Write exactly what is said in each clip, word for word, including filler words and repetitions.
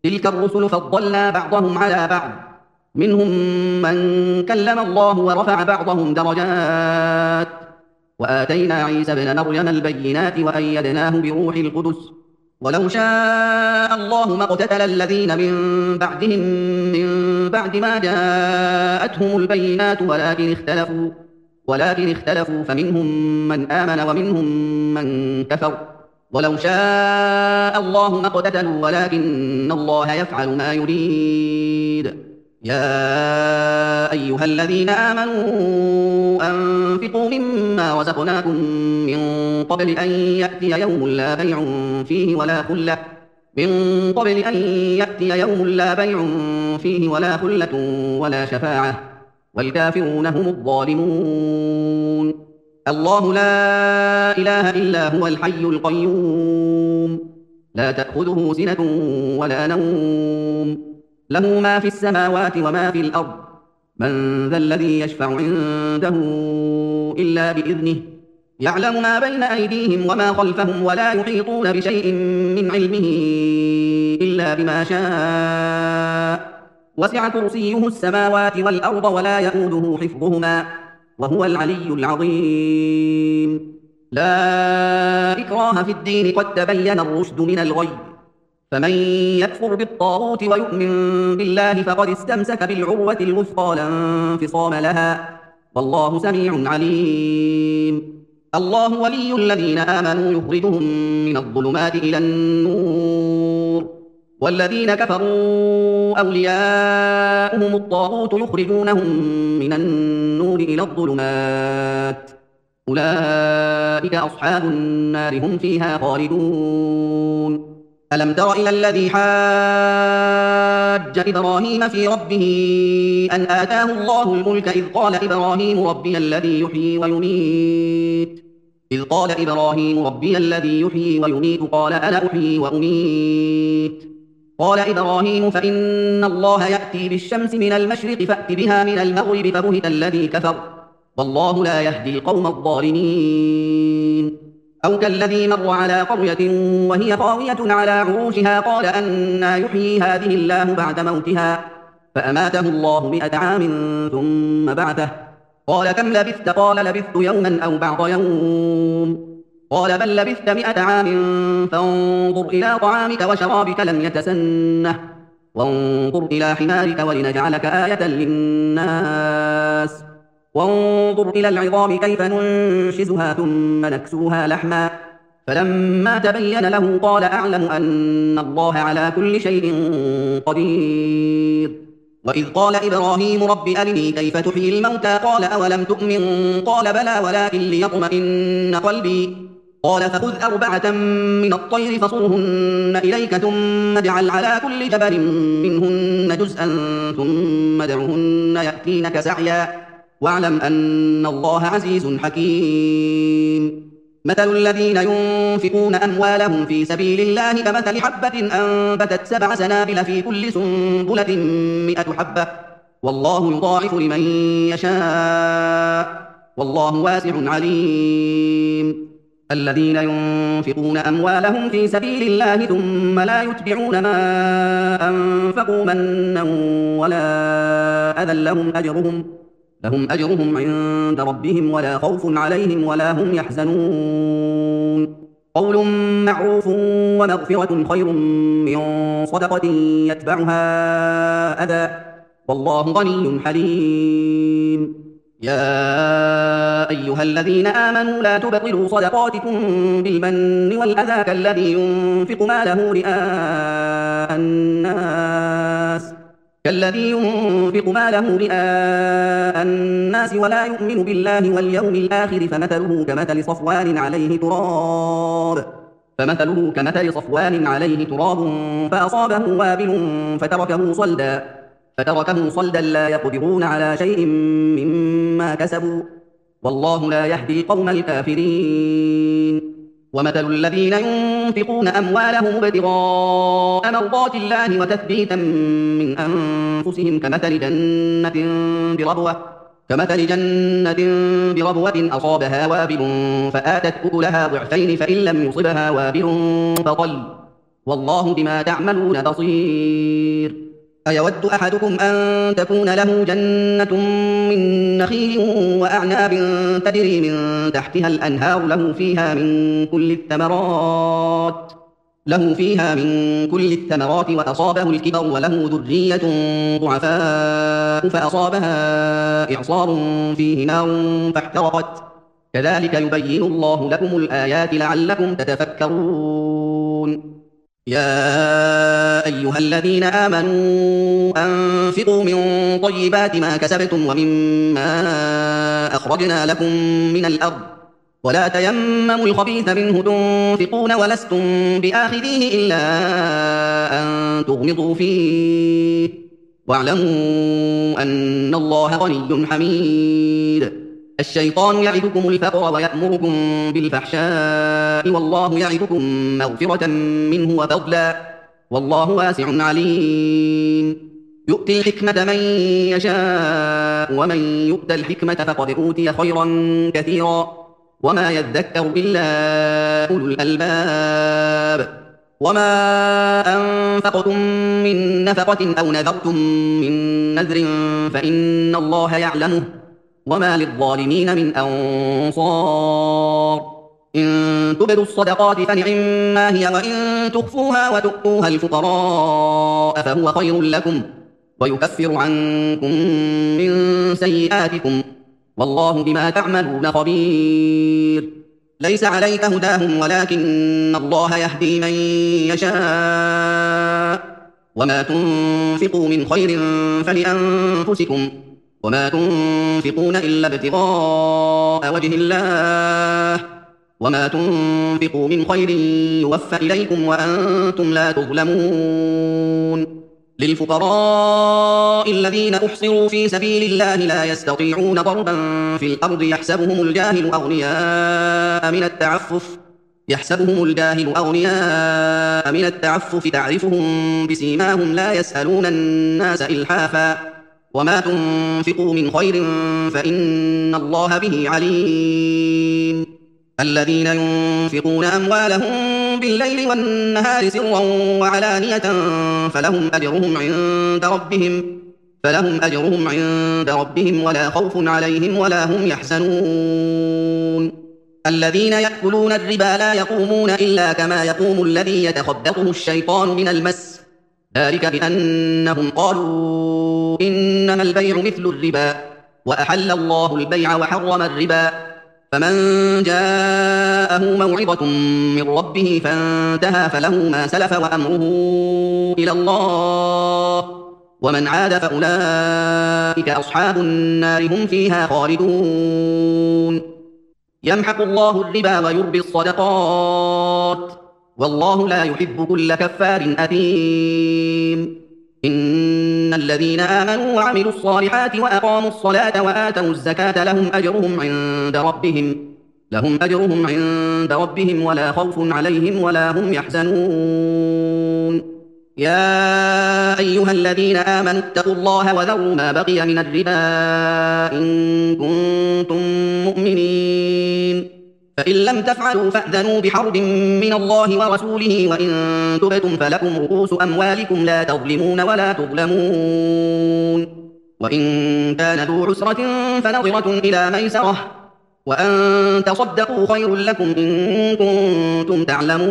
تلك الرسل فضلنا بعضهم على بعض، منهم من كلم الله ورفع بعضهم درجات، وآتينا عيسى ابن مريم البينات وأيدناه بروح القدس. ولو شاء الله ما اقتتل الذين من بعدهم من بعد ما جاءتهم البينات ولكن اختلفوا ولكن اختلفوا فمنهم من آمن ومنهم من كفر. ولو شاء الله ما اقتتلوا ولكن الله يفعل ما يريد. يا أيها الذين آمنوا أنفقوا مما رزقناكم من قبل أن يأتي يوم لا بيع فيه ولا خلة من قبل أن يأتي يوم لا بيع فيه ولا خلة ولا شفاعة والكافرون هم الظالمون. الله لا إله إلا هو الحي القيوم لا تأخذه سنة ولا نوم له ما في السماوات وما في الأرض من ذا الذي يشفع عنده إلا بإذنه يعلم ما بين أيديهم وما خلفهم ولا يحيطون بشيء من علمه إلا بما شاء وسع كرسيه السماوات والأرض ولا يئوده حفظهما وهو العلي العظيم. لا إكراه في الدين قد تبين الرشد من الغي فمن يكفر بالطاغوت ويؤمن بالله فقد استمسك بالعروة الوثقى لا انفصام لها والله سميع عليم. الله ولي الذين آمنوا يخرجهم من الظلمات إلى النور والذين كفروا أولياؤهم الطاغوت يخرجونهم من النور إلى الظلمات أولئك أصحاب النار هم فيها خالدون. ألم تر إلى الذي حاج إبراهيم في ربه أن آتاه الله الملك إذ قال إبراهيم ربي الذي يحيي ويميت إذ قال إبراهيم ربي الذي يحيي ويميت قال أنا أحيي وأميت قال إبراهيم فإن الله يأتي بالشمس من المشرق فأت بها من المغرب فبهت الذي كفر والله لا يهدي القوم الظالمين. أو كالذي مر على قرية وهي خاوية على عروشها قال أنى يحيي هذه الله بعد موتها فأماته الله مئة عام ثم بعثه قال كم لبثت قال لبثت يوما أو بعض يوم قال بل لبثت مئة عام فانظر إلى طعامك وشرابك لم يتسنه وانظر إلى حمارك ولنجعلك آية للناس وانظر إلى العظام كيف ننشزها ثم نكسوها لحما فلما تبين له قال أعلم أن الله على كل شيء قدير. وإذ قال إبراهيم رب أرني كيف تحيي الموتى قال أولم تؤمن قال بلى ولكن ليطمئن قلبي قال فخذ أربعة من الطير فصرهن إليك ثم اجعل على كل جبل منهن جزءا ثم ادعهن يأتينك سعيا واعلم أن الله عزيز حكيم. مثل الذين ينفقون أموالهم في سبيل الله كمثل حبة أنبتت سبع سنابل في كل سنبلة مئة حبة والله يضاعف لمن يشاء والله واسع عليم. الذين ينفقون أموالهم في سبيل الله ثم لا يتبعون ما أنفقوا منا ولا أذى لهم أجرهم لهم أجرهم عند ربهم ولا خوف عليهم ولا هم يحزنون. قول معروف ومغفرة خير من صدقة يتبعها أذى والله غني حليم. يا أيها الذين آمنوا لا تبطلوا صدقاتكم بالمن والأذى كالذي ينفق ماله رئاء الناس كالذي ينفق ماله رئاء الناس ولا يؤمن بالله واليوم الآخر فمثله كمثل صفوان عليه تراب فمثله كمثل صفوان عليه تراب فأصابه وابل فتركه صلدا فتركه صلدا لا يقدرون على شيء مما كسبوا والله لا يهدي القوم الكافرين. ومثل الذين ينفقون أموالهم ابتغاء مرضات الله وتثبيتا من أنفسهم كمثل جنة بربوة كمثل جنة بربوة أصابها وابل فآتت أكلها ضعفين فإن لم يصبها وابل فطل والله بما تعملون بصير. أيود أحدكم أن تكون له جنة من نخيل وأعناب تجري من تحتها الأنهار له فيها من كل الثمرات له فيها من كل الثمرات وأصابه الكبر وله ذرية ضعفاء فأصابها إعصار فيه نار فاحترقت كذلك يبين الله لكم الآيات لعلكم تتفكرون. يا أيها الذين آمنوا أنفقوا من طيبات ما كسبتم ومما أخرجنا لكم من الأرض ولا تيمموا الخبيث منه تنفقون ولستم بآخذيه إلا أن تغمضوا فيه واعلموا أن الله غني حميد. الشيطان يعدكم الفقر ويأمركم بالفحشاء والله يعدكم مغفرة منه وفضلا والله واسع عليم. يؤتي الحكمة من يشاء ومن يؤت الحكمة فقد أوتي خيرا كثيرا وما يذكر إلا أولو الألباب. وما أنفقتم من نفقة أو نذرتم من نذر فإن الله يعلمه وما للظالمين من أنصار. إن تبدوا الصدقات فنعما هي وإن تخفوها وتؤتوها الفقراء فهو خير لكم ويكفر عنكم من سيئاتكم والله بما تعملون خبير. ليس عليك هداهم ولكن الله يهدي من يشاء وما تنفقوا من خير فلأنفسكم وما تنفقون إلا ابتغاء وجه الله وما تنفقوا من خير يوفى إليكم وأنتم لا تظلمون. للفقراء الذين أحصروا في سبيل الله لا يستطيعون ضربا في الأرض يحسبهم الجاهل أغنياء من التعفف يحسبهم الجاهل أغنياء من التعفف تعرفهم بسيماهم لا يسألون الناس إلحافا وما تنفقوا من خير فإن الله به عليم. الذين ينفقون أموالهم بالليل والنهار سرا وعلانية فلهم أجرهم عند ربهم فلهم أجرهم عند ربهم ولا خوف عليهم ولا هم يحزنون. الذين يأكلون الربا لا يقومون إلا كما يقوم الذي يتخبطه الشيطان من المس ذلك بأنهم قالوا إنما البيع مثل الربا وأحل الله البيع وحرم الربا فمن جاءه موعظة من ربه فانتهى فله ما سلف وأمره إلى الله ومن عاد فأولئك أصحاب النار هم فيها خالدون. يمحق الله الربا ويربي الصدقات والله لا يحب كل كفار أثيم. إن الذين آمنوا وعملوا الصالحات وأقاموا الصلاة وآتوا الزكاة لهم أجرهم عند ربهم لهم أجرهم عند ربهم ولا خوف عليهم ولا هم يحزنون. يا أيها الذين آمنوا اتقوا الله وذروا ما بقي من الربا إن كنتم مؤمنين فإن لم تفعلوا فأذنوا بحرب من الله ورسوله وإن تبتم فلكم رؤوس أموالكم لا تظلمون ولا تظلمون. وإن كان ذو عسرة فنظرة إلى ميسرة وأن تصدقوا خير لكم إن كنتم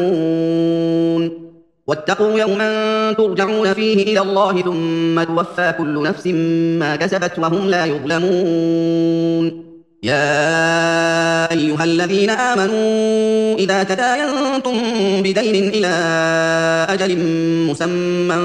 تعلمون. واتقوا يوما ترجعون فيه إلى الله ثم توفى كل نفس ما كسبت وهم لا يظلمون. يا أيها الذين آمنوا إذا تداينتم بدين إلى أجل مسمى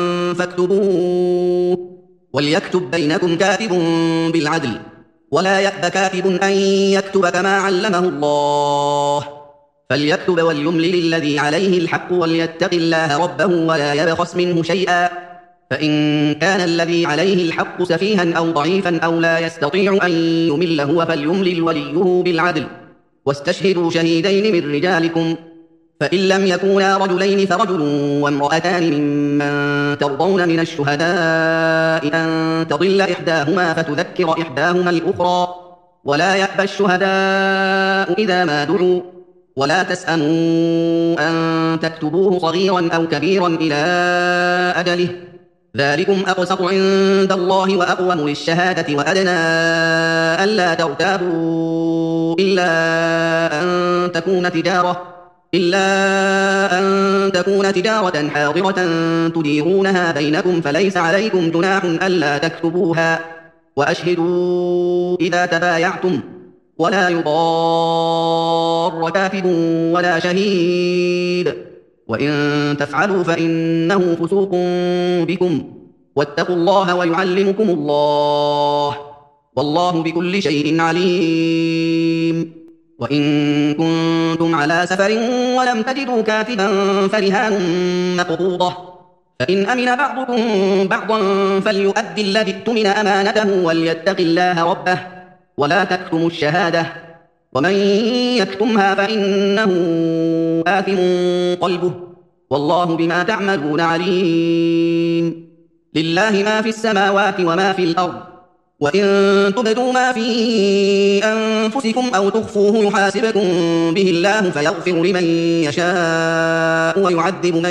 فاكتبوه وليكتب بينكم كاتب بالعدل ولا يأب كاتب أن يكتب كما علمه الله فليكتب وليملل الذي عليه الحق وليتق الله ربه ولا يبخس منه شيئا فإن كان الذي عليه الحق سفيها أو ضعيفا أو لا يستطيع أن يمل هو فليملل وليه بالعدل واستشهدوا شهيدين من رجالكم فإن لم يكونا رجلين فرجل وامرأتان ممن ترضون من الشهداء أن تضل إحداهما فتذكر إحداهما الأخرى ولا يأبى الشهداء إذا ما دعوا ولا تسأموا أن تكتبوه صغيرا أو كبيرا إلى أجله، ذلكم أقسط عند الله وأقوم للشهادة وأدنى ألا ترتابوا إلا أن تكون تجارة إلا أن تكون تجارة حاضرة تديرونها بينكم فليس عليكم جناح ألا تكتبوها، وأشهدوا إذا تبايعتم، ولا يضار كاتب ولا شهيد، وإن تفعلوا فإنه فسوق بكم، واتقوا الله ويعلمكم الله، والله بكل شيء عليم. وإن كنتم على سفر ولم تجدوا كاتبا فرهان مقبوضة، فإن أمن بعضكم بعضا فليؤدي الذي اؤتمن أمانته وليتق الله ربه ولا تكتموا الشهادة، ومن يكتمها فإنه آثم قلبه، والله بما تعملون عليم. لله ما في السماوات وما في الأرض، وإن تبدوا ما في أنفسكم أو تخفوه يحاسبكم به الله فيغفر لمن يشاء ويعذب من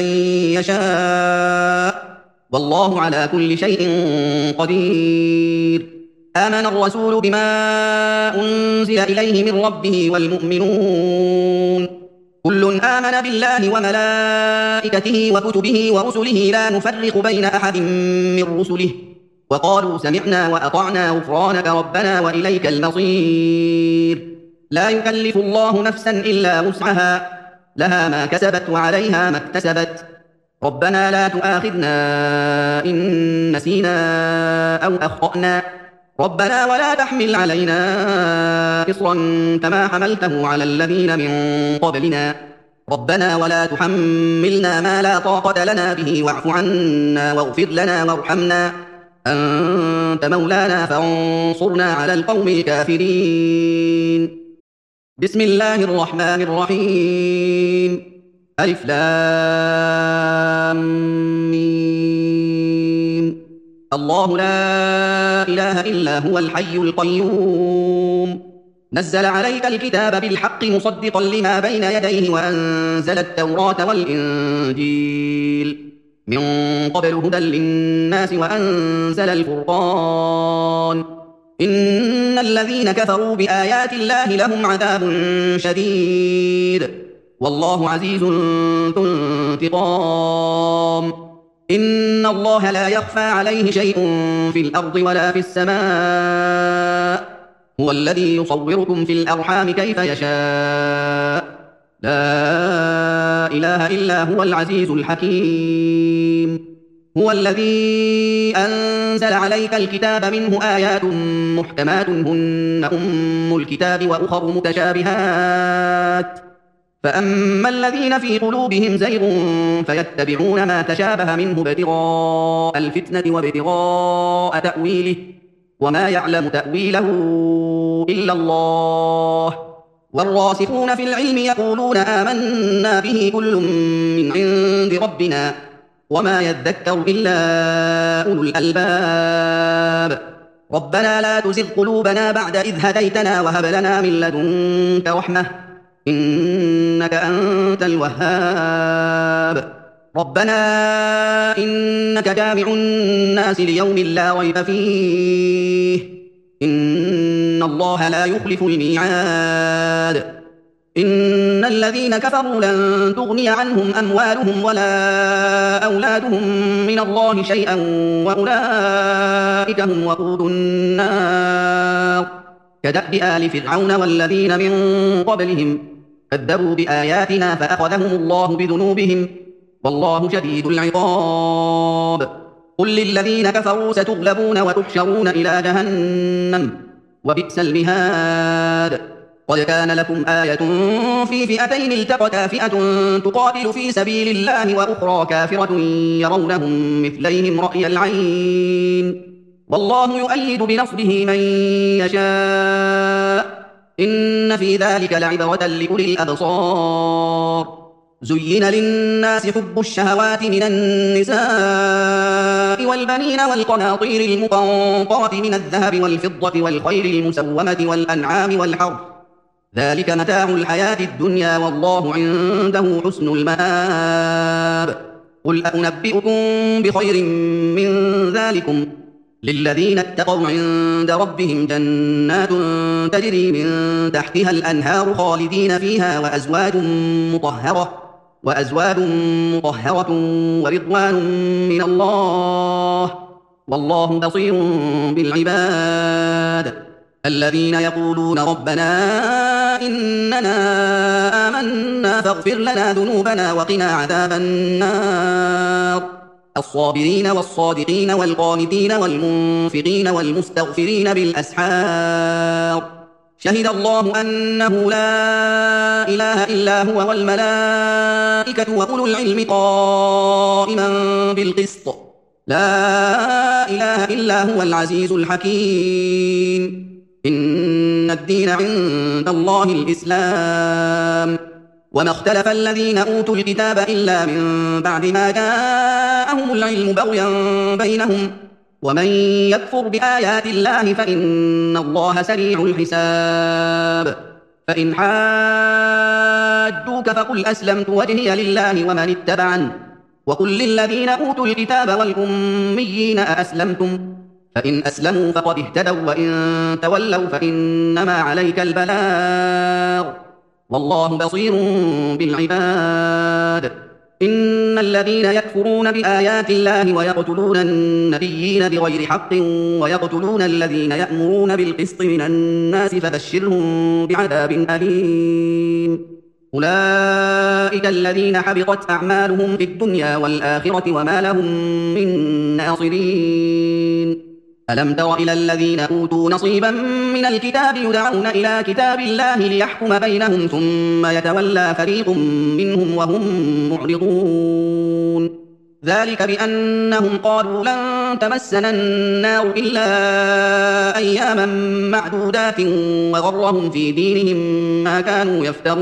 يشاء، والله على كل شيء قدير. آمن الرسول بما أنزل إليه من ربه والمؤمنون كل آمن بالله وملائكته وكتبه ورسله لا نفرق بين أحد من رسله وقالوا سمعنا وأطعنا غفرانك ربنا وإليك المصير. لا يكلف الله نفسا إلا وسعها، لها ما كسبت وعليها ما اكتسبت، ربنا لا تؤاخذنا إن نسينا أو أخطأنا، ربنا ولا تحمل علينا إصرا كما حملته على الذين من قبلنا، ربنا ولا تحملنا ما لا طاقة لنا به واعف عنا واغفر لنا وارحمنا أنت مولانا فانصرنا على القوم الكافرين. بسم الله الرحمن الرحيم. ألف لام ميم. الله لا إله إلا هو الحي القيوم، نزل عليك الكتاب بالحق مصدقا لما بين يديه وأنزل التوراة والإنجيل من قبل هدى للناس وأنزل الفرقان، إن الذين كفروا بآيات الله لهم عذاب شديد، والله عزيز ذو انتقام. إن الله لا يخفى عليه شيء في الأرض ولا في السماء، هو الذي يصوركم في الأرحام كيف يشاء، لا إله إلا هو العزيز الحكيم. هو الذي أنزل عليك الكتاب منه آيات محكمات هن أم الكتاب وأخر متشابهات، فأما الذين في قلوبهم زيغ فيتبعون ما تشابه منه ابتغاء الفتنة وابتغاء تأويله وما يعلم تأويله إلا الله، والراسخون في العلم يقولون آمنا به كل من عند ربنا وما يذكر إلا أولو الألباب. ربنا لا تزغ قلوبنا بعد إذ هديتنا وهب لنا من لدنك رحمة إنك أنت الوهاب. ربنا إنك جامع الناس ليوم لا ريب فيه إن الله لا يخلف الميعاد. إن الذين كفروا لن تغني عنهم أموالهم ولا أولادهم من الله شيئا وأولئك هم وقود النار، كدأب آل فرعون والذين من قبلهم كذبوا بآياتنا فأخذهم الله بذنوبهم والله شديد العقاب. قل للذين كفروا ستغلبون وتحشرون إلى جهنم وبئس المهاد. قد كان لكم آية في فئتين التقتا فئة تقاتل في سبيل الله وأخرى كافرة يرونهم مثليهم رأي العين والله يؤيد بنصره من يشاء إن في ذلك لعبرة لأولي الأبصار. زين للناس حب الشهوات من النساء والبنين والقناطير المقنطرة من الذهب والفضة والخيل المسومة والأنعام والحرث ذلك متاع الحياة الدنيا والله عنده حسن المآب قل أنبئكم بخير من ذلكم للذين اتقوا عند ربهم جنات تجري من تحتها الأنهار خالدين فيها وأزواج مطهرة وأزواج مطهرة ورضوان من الله والله بصير بالعباد الذين يقولون ربنا إننا آمنا فاغفر لنا ذنوبنا وقنا عذاب النار الصابرين والصادقين والقانتين والمنفقين والمستغفرين بالأسحار شهد الله أنه لا إله إلا هو والملائكة وأولو العلم قائما بالقسط لا إله إلا هو العزيز الحكيم إن الدين عند الله الإسلام وما اختلف الذين أوتوا الكتاب إلا من بعد ما جاءهم العلم بغيا بينهم ومن يكفر بآيات الله فإن الله سريع الحساب فإن حاجوك فقل أسلمت وجهي لله ومن اتبعن وقل للذين أوتوا الكتاب والأميين أأسلمتم فإن أسلموا فقد اهتدوا وإن تولوا فإنما عليك البلاغ والله بصير بالعباد إن الذين يكفرون بآيات الله ويقتلون النبيين بغير حق ويقتلون الذين يأمرون بالقسط من الناس فبشرهم بعذاب أليم أولئك الذين حبطت أعمالهم في الدنيا والآخرة وما لهم من ناصرين ألم تر إلى الذين أوتوا نصيبا من الكتاب يدعون إلى كتاب الله ليحكم بينهم ثم يتولى فريق منهم وهم معرضون ذلك بأنهم قالوا لن تمسنا النار إلا أياما معدودات وغرهم في دينهم ما كانوا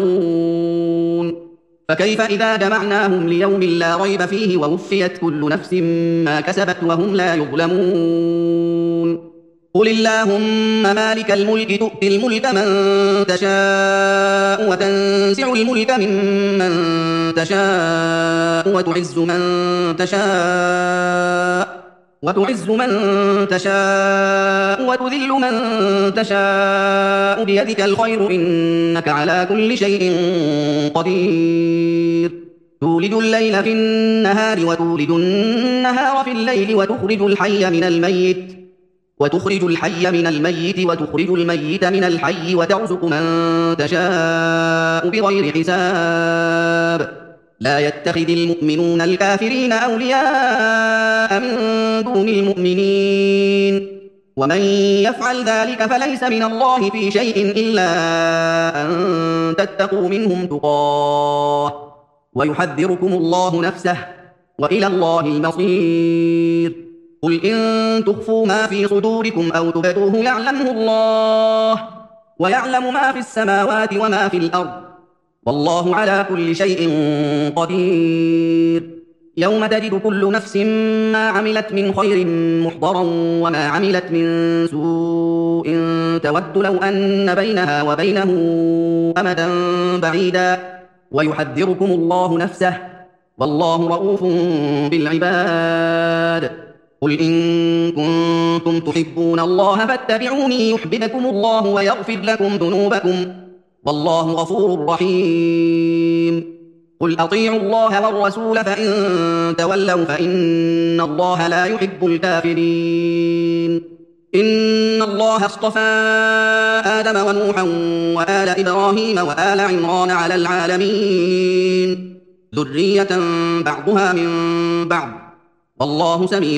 يفترون فكيف إذا جمعناهم ليوم لا ريب فيه ووفيت كل نفس ما كسبت وهم لا يظلمون قل اللهم مالك الملك تؤتي الملك من تشاء وتنزع الملك ممن تشاء وتعز من تشاء وتعز من تشاء وتذل من تشاء بيدك الخير إنك على كل شيء قدير تولج الليل في النهار وتولج النهار في الليل وتخرج الحي من الميت وتخرج الحي من الميت وتخرج الميت من الحي وترزق من تشاء بغير حساب لا يتخذ المؤمنون الكافرين أولياء من دون المؤمنين ومن يفعل ذلك فليس من الله في شيء إلا أن تتقوا منهم تقاه ويحذركم الله نفسه وإلى الله المصير قل إن تخفوا ما في صدوركم أو تبدوه يعلمه الله ويعلم ما في السماوات وما في الأرض والله على كل شيء قدير يوم تجد كل نفس ما عملت من خير محضرا وما عملت من سوء تود لو أن بينها وبينه أمدا بعيدا ويحذركم الله نفسه والله رؤوف بالعباد قل إن كنتم تحبون الله فاتبعوني يحببكم الله ويغفر لكم ذنوبكم والله غفور رحيم قل أطيعوا الله والرسول فإن تولوا فإن الله لا يحب الكافرين إن الله اصطفى آدم ونوحا وآل إبراهيم وآل عمران على العالمين ذرية بعضها من بعض والله سميع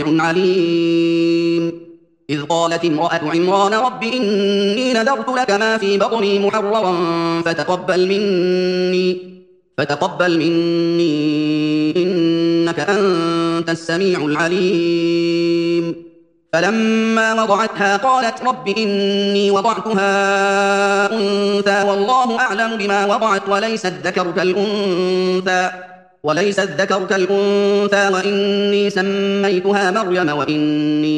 عليم إذ قالت امرأة عمران رب إني نذرت لك ما في بطني محررا فتقبل مني فتقبل مني إنك أنت السميع العليم فلما وضعتها قالت رب إني وضعتها أنثى والله أعلم بما وضعت وليس الذكر كالأنثى وليس الذكر كالأنثى وإني سميتها مريم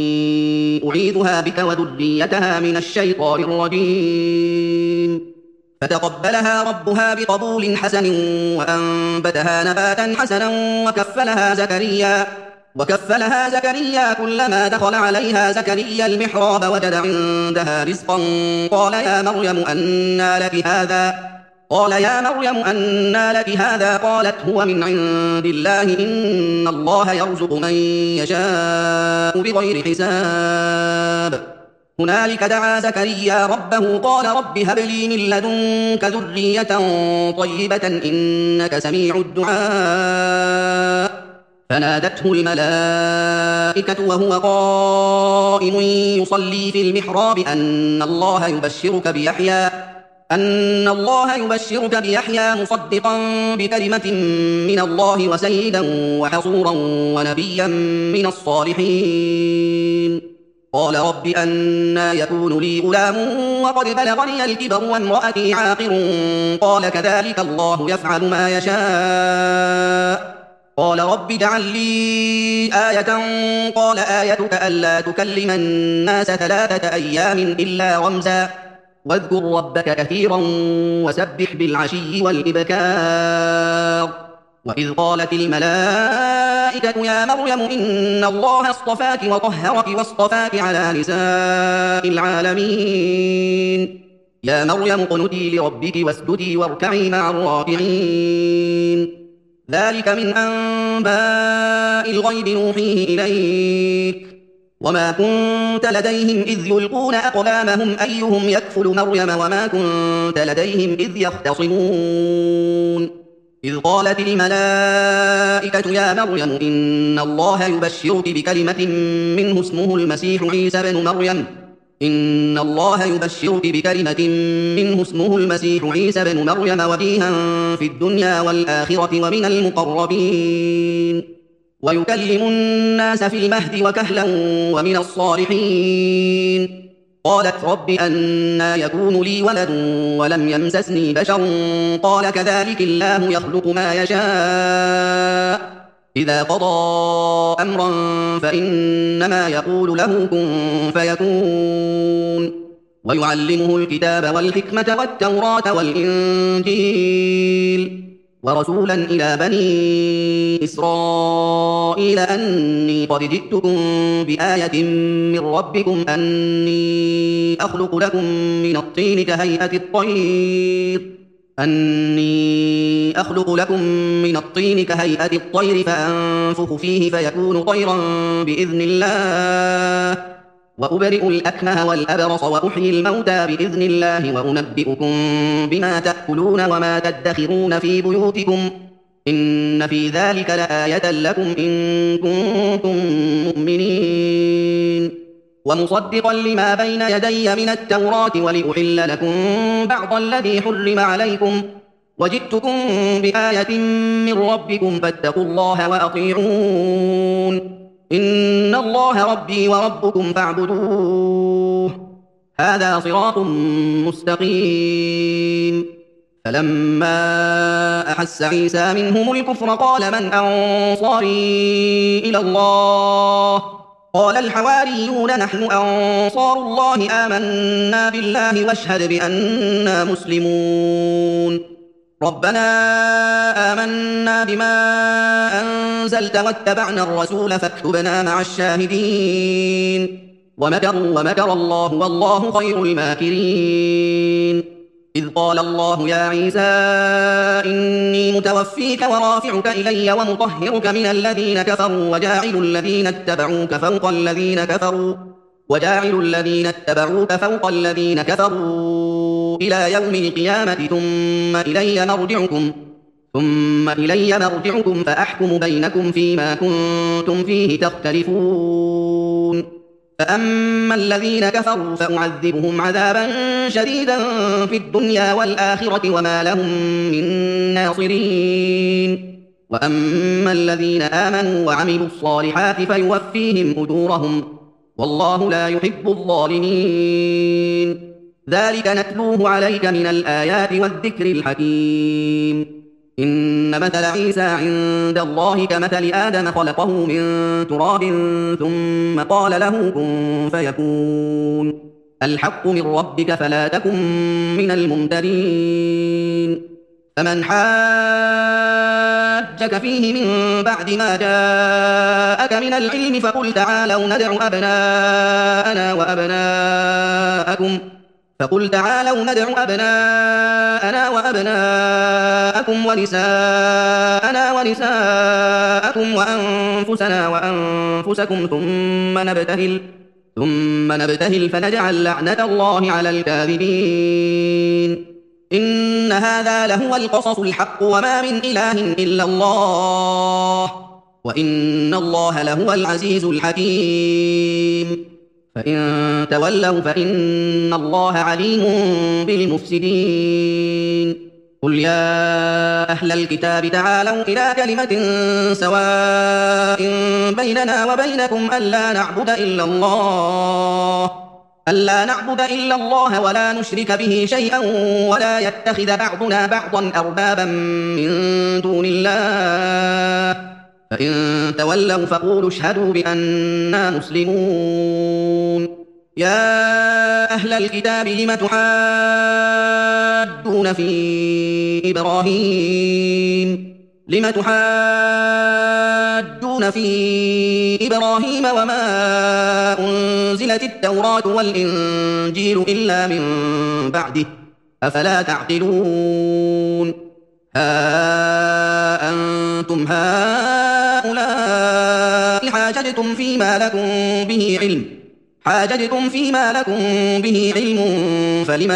وإني أعيذها بك وذريتها من الشيطان الرجيم فتقبلها ربها بقبول حسن وأنبتها نباتا حسنا وكفلها زكريا وكفلها زكريا كلما دخل عليها زكريا المحراب وجد عندها رزقا قال يا مريم أنى لك هذا قال يا مريم أنى لك هذا قالت هو من عند الله إن الله يرزق من يشاء بغير حساب. هنالك دعا زكريا ربه قال رب هب لي من لدنك ذرية طيبة إنك سميع الدعاء. فنادته الملائكة وهو قائم يصلي في المحراب أن الله يبشرك بيحيى أن الله يبشرك بيحيى مصدقا بكلمة من الله وسيدا وحصورا ونبيا من الصالحين. قال رب أنى يكون لي غلام وقد بلغني الكبر وامرأتي عاقر قال كذلك الله يفعل ما يشاء. قال رب اجعل لي آية قال آيتك ألا تكلم الناس ثلاثة أيام إلا رمزا واذكر ربك كثيرا وسبح بالعشي والإبكار. وإذ قالت الملائكة يا مريم إن الله اصطفاك وطهرك واصطفاك على نساء العالمين. يا مريم اقنتي لربك واسجدي واركعي مع الراكعين. ذلك من أنباء الغيب نوحيه إليك وما كنت لديهم إذ يلقون أقلامهم أيهم يكفل مريم وما كنت لديهم إذ يختصمون. إذ قالت الملائكة يا مريم إن الله يبشرك بكلمة منه اسمه المسيح عيسى بن مريم إن الله يبشرك بكلمة منه اسمه المسيح عيسى بن مريم وجيها في الدنيا والآخرة ومن المقربين ويكلم الناس في المهد وكهلا ومن الصالحين. قالت رب أنى يكون لي ولد ولم يمسسني بشر قال كذلك الله يخلق ما يشاء إذا قضى أمرا فإنما يقول له كن فيكون. ويعلمه الكتاب والحكمة والتوراة والإنجيل ورسولا إلى بني إسرائيل أني قد جئتكم بآية من ربكم أني أخلق لكم من الطين كهيئة الطير أني أخلق لكم من الطين كهيئة الطير فأنفخ فيه فيكون طيرا بإذن الله وأبرئ الأكمه والأبرص وأحيي الموتى بإذن الله وأنبئكم بما تأكلون وما تدخرون في بيوتكم إن في ذلك لآية لكم إن كنتم مؤمنين. ومصدقا لما بين يدي من التوراة ولأحل لكم بعض الذي حرم عليكم وجئتكم بآية من ربكم فاتقوا الله وأطيعون إن الله ربي وربكم فاعبدوه هذا صراط مستقيم. فلما أحس عيسى منهم الكفر قال من أنصاري إلى الله قال الحواريون نحن أنصار الله آمنا بالله واشهد بأننا مسلمون. ربنا آمنا بما أنزلت واتبعنا الرسول فاكتبنا مع الشاهدين. ومكروا ومكر الله والله خير الماكرين. إذ قال الله يا عيسى إني متوفيك ورافعك إلي ومطهرك من الذين كفروا وجاعل الذين اتبعوك فوق الذين كفروا وجاعل الذين اتبعوك فوق الذين كفروا إلى يوم القيامة ثم إلي مرجعكم ثم إلي مرجعكم فأحكم بينكم فيما كنتم فيه تختلفون. فأما الذين كفروا فأعذبهم عذابا شديدا في الدنيا والآخرة وما لهم من ناصرين. وأما الذين آمنوا وعملوا الصالحات فيوفيهم أجورهم والله لا يحب الظالمين. ذلك نتلوه عليك من الآيات والذكر الحكيم. إن مثل عيسى عند الله كمثل آدم خلقه من تراب ثم قال له كن فيكون. الحق من ربك فلا تكن من الممترين فمن حاجك فيه من بعد ما جاءك من العلم فقل تعالوا ندع أبناءنا وأبناءكم فقل تعالوا ندع أبناءنا وأبناءكم ونساءنا ونساءكم وأنفسنا وأنفسكم ثم نبتهل ثم نبتهل فنجعل لعنة الله على الكاذبين إن هذا لهو القصص الحق وما من إله إلا الله وإن الله لهو العزيز الحكيم فإن تولوا فإن الله عليم بالمفسدين قل يا أهل الكتاب تعالوا إلى كلمة سواء بيننا وبينكم ألا نعبد إلا الله ألا نعبد إلا الله ولا نشرك به شيئا ولا يتخذ بعضنا بعضا أربابا من دون الله فإن تولوا فقولوا اشهدوا بأننا مسلمون يا أهل الكتاب لم تحاجون في إبراهيم لم تحاجون في إبراهيم وما أنزلت التوراة والإنجيل إلا من بعده أفلا تعقلون ها أنتم هؤلاء حاججتم فيما لكم به علم حاججتم فيما لكم به علم فلم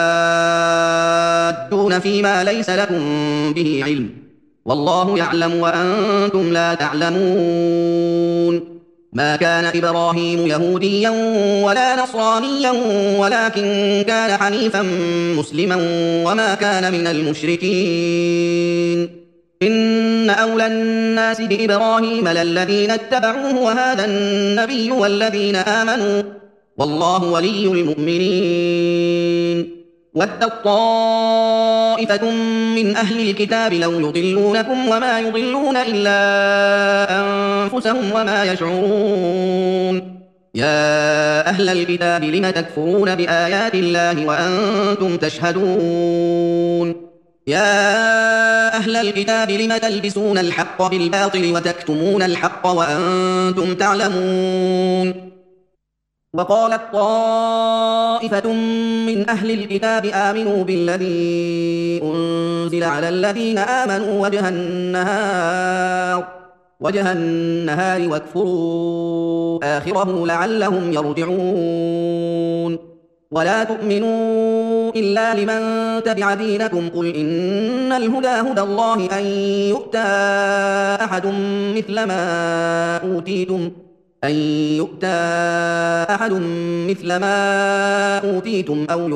تحاجون فيما ليس لكم به علم والله يعلم وأنتم لا تعلمون ما كان إبراهيم يهوديا ولا نصرانيا ولكن كان حنيفا مسلما وما كان من المشركين إن أولى الناس بإبراهيم للذين اتبعوه وهذا النبي والذين آمنوا والله ولي المؤمنين ودت طائفة من أهل الكتاب لو يضلونكم وما يضلون إلا أنفسهم وما يشعرون يا أهل الكتاب لم تكفرون بآيات الله وأنتم تشهدون يا أهل الكتاب لم تلبسون الحق بالباطل وتكتمون الحق وأنتم تعلمون وقالت طائفة من أهل الكتاب آمنوا بالذي أنزل على الذين آمنوا وجه النهار وجه النهار واكفروا آخره لعلهم يرجعون ولا تؤمنوا إلا لمن تبع دينكم قل إن الهدى هدى الله أن يؤتى أحد مثل ما أوتيتم أن يؤتى أحد مثل ما أوتيتم أو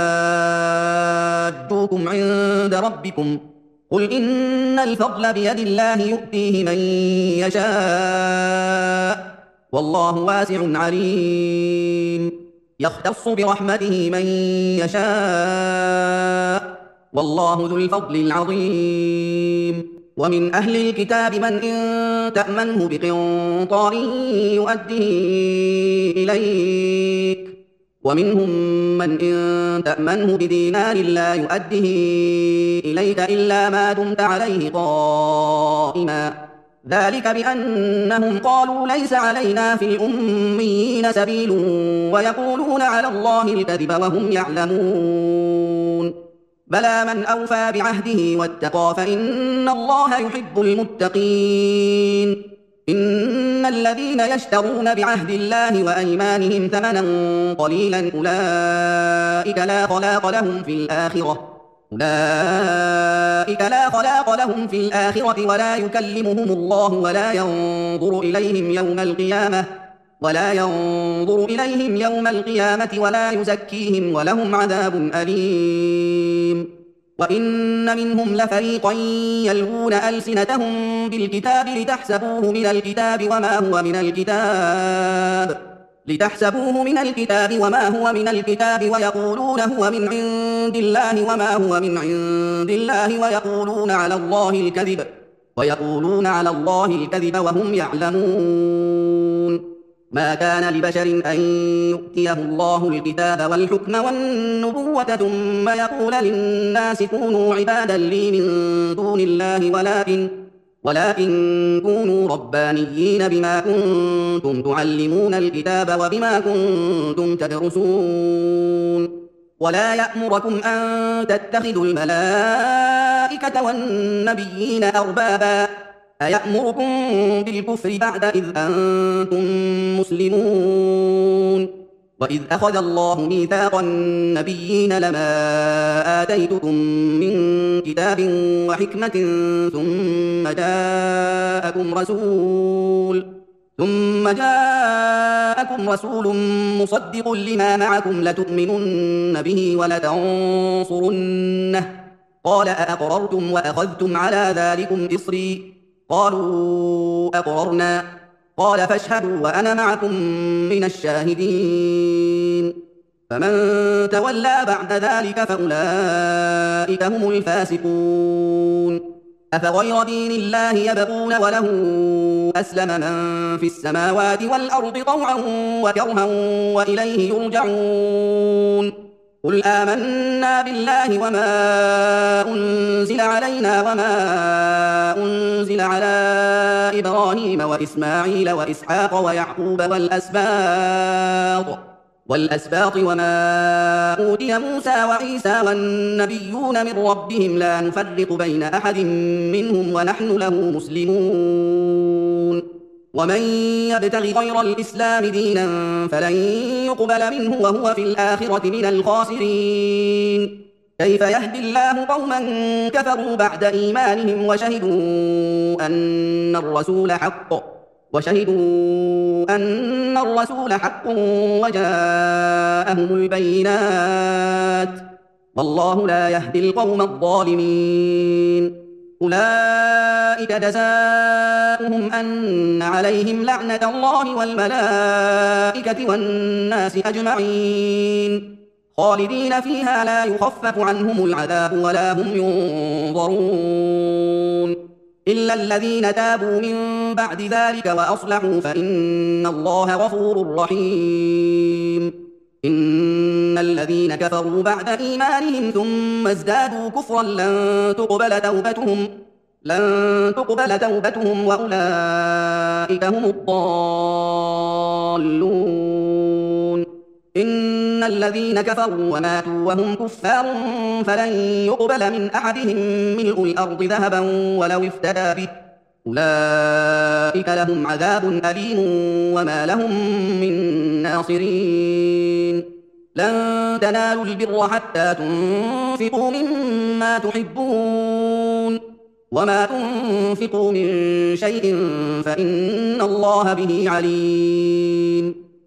يحاجوكم عند ربكم قل إن الفضل بيد الله يؤتيه من يشاء والله واسع عليم يختص برحمته من يشاء والله ذو الفضل العظيم ومن أهل الكتاب من إن تأمنه بقنطار يؤديه إليك ومنهم من إن تأمنه بدينار لا يؤديه إليك إلا ما دمت عليه قائما ذلك بأنهم قالوا ليس علينا في الأميين سبيل ويقولون على الله الكذب وهم يعلمون بلى من أوفى بعهده واتقى فإن الله يحب المتقين إن الذين يشترون بعهد الله وأيمانهم ثمنا قليلا أولئك لا خلاق لهم في الآخرة أولئك لا خلاق لهم في الآخرة ولا يكلمهم الله ولا ينظر إليهم يوم القيامة ولا ينظر إليهم يوم القيامة ولا يزكيهم ولهم عذاب أليم وإن منهم لفريقا يلوون ألسنتهم بالكتاب لتحسبوه من الكتاب وما هو من الكتاب لتحسبوه من الكتاب وما هو من الكتاب ويقولون هو من عند الله وما هو من عند الله ويقولون على الله الكذب ويقولون على الله الكذب وهم يعلمون ما كان لبشر أن يؤتيه الله الكتاب والحكم والنبوة ثم يقول للناس كونوا عبادا لي من دون الله ولكن ولكن كونوا ربانيين بما كنتم تعلمون الكتاب وبما كنتم تدرسون ولا يأمركم أن تتخذوا الملائكة والنبيين أربابا أيأمركم بالكفر بعد إذ أنتم مسلمون وإذ أخذ الله ميثاق النبيين لما آتيتكم من كتاب وحكمة ثم جاءكم رسول ثم جاءكم رسول مصدق لما معكم لتؤمنن به ولتنصرنه قال أأقررتم وأخذتم على ذلكم إصري قالوا أقررنا قال فاشهدوا وأنا معكم من الشاهدين فمن تولى بعد ذلك فأولئك هم الفاسقون أفغير دين الله يبغون وله أسلم من في السماوات والأرض طوعا وكرها وإليه يرجعون قل آمنا بالله وما أنزل علينا وما أنزل على إبراهيم وإسماعيل وإسحاق ويعقوب والأسباط والأسباط وما أوتي موسى وعيسى والنبيون من ربهم لا نفرق بين أحد منهم ونحن له مسلمون ومن يبتغ غير الإسلام دينا فلن يقبل منه وهو في الآخرة من الخاسرين كيف يهدي الله قوما كفروا بعد إيمانهم وشهدوا أن الرسول حق وشهدوا أن الرسول حق وجاءهم البينات والله لا يهدي القوم الظالمين أولئك جزاؤهم أن عليهم لعنة الله والملائكة والناس أجمعين خالدين فيها لا يخفف عنهم العذاب ولا هم ينظرون إلا الذين تابوا من بعد ذلك وأصلحوا فإن الله غفور رحيم إن الذين كفروا بعد إيمانهم ثم ازدادوا كفرا لن تقبل توبتهم لن تقبل توبتهم وأولئك هم الضالون إن الذين كفروا وماتوا وهم كفار فلن يقبل من أحدهم ملء الأرض ذهبا ولو افتدى به أولئك لهم عذاب أليم وما لهم من ناصرين لن تنالوا البر حتى تنفقوا مما تحبون وما تنفقوا من شيء فإن الله به عليم